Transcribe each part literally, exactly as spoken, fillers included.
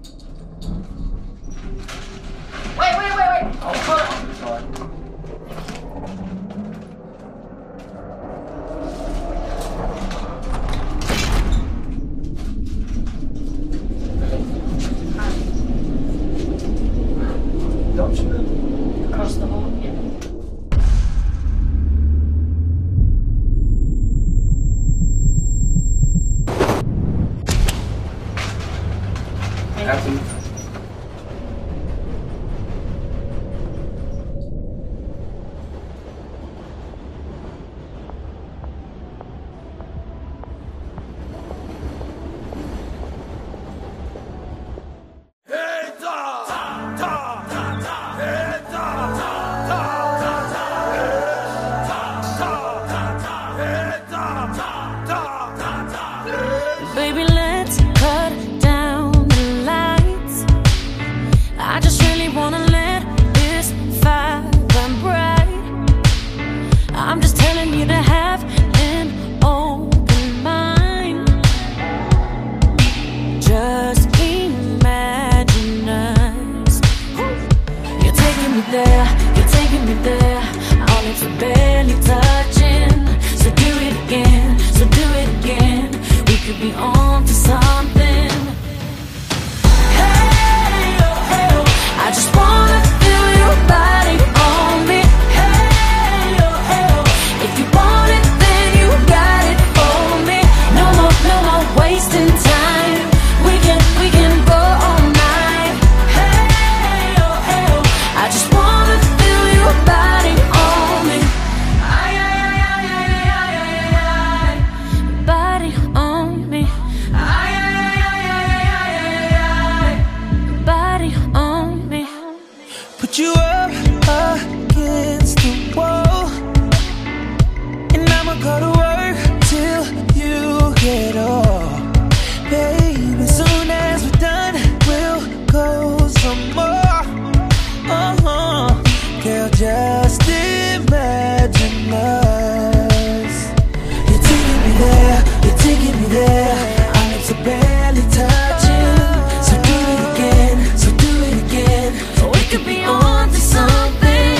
Wait, wait, wait, wait! Oh, hold on. Sorry. Don't you know? Across the hall? Yeah. Captain. Baby, let's cut down the lights. I just really wanna let this fire burn bright. I'm just telling you to have an open mind. Just imagine us. You're taking me there, you're taking me there. Our lips are barely touching. So do it again, so do it again. We could be on to something. Hey, oh, hey, oh. I just wanna feel your body on me. Hey, oh, hey, oh. If you want it, then you got it for me. No more, no more wasting time. We can, we can go all night. Hey, oh, hey, oh. I just wanna feel your body on me. Ay, ay, ay, ay, ay, ay, ay, ay, ay. Body on me. Ay, ay, ay, ay, ay, ay, ay, ay. Body on me. Put you up against the wall, and I'ma go to work till you get off. Baby, soon as we're done, we'll go some more. Uh-huh. Girl, just imagine us. You're taking me there, you're taking me there. Our lips are barely touching. So do it again, so do it again. We could be on to something.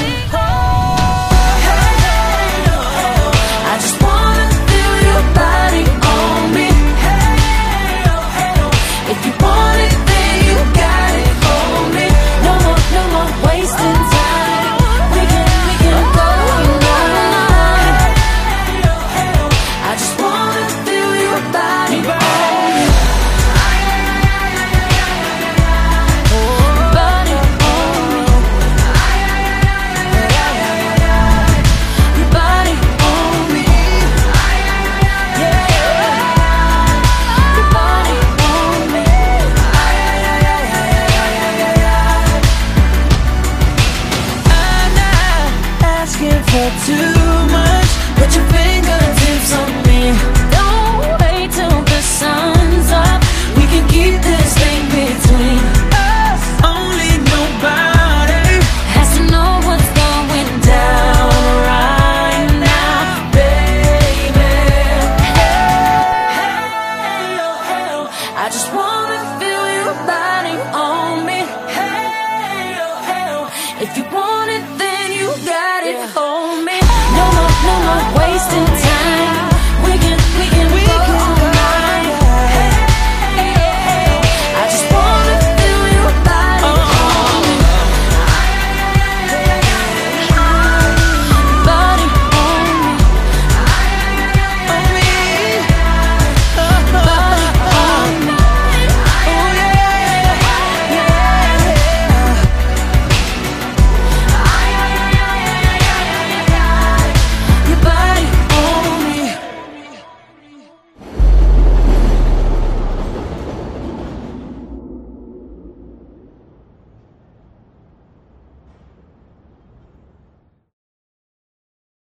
Hey, oh, hey, oh. I just wanna feel your body on me. Hey, oh, hey, oh. If you want it, then you got it for me. No more, no more wasting time. We can, we can go all night. Hey, oh, hey, oh. I just wanna feel your body on me. Body on me. Your body on me. Yeah. Your body on me. I'm not asking for too much, but your fingertips on me. Don't wait till the sun's up. We can keep this thing between Us, only nobody. has to know what's going down right now, baby. Hey, oh, hey, oh. I just wanna feel your body on me. Hey, oh, hey, oh. If you want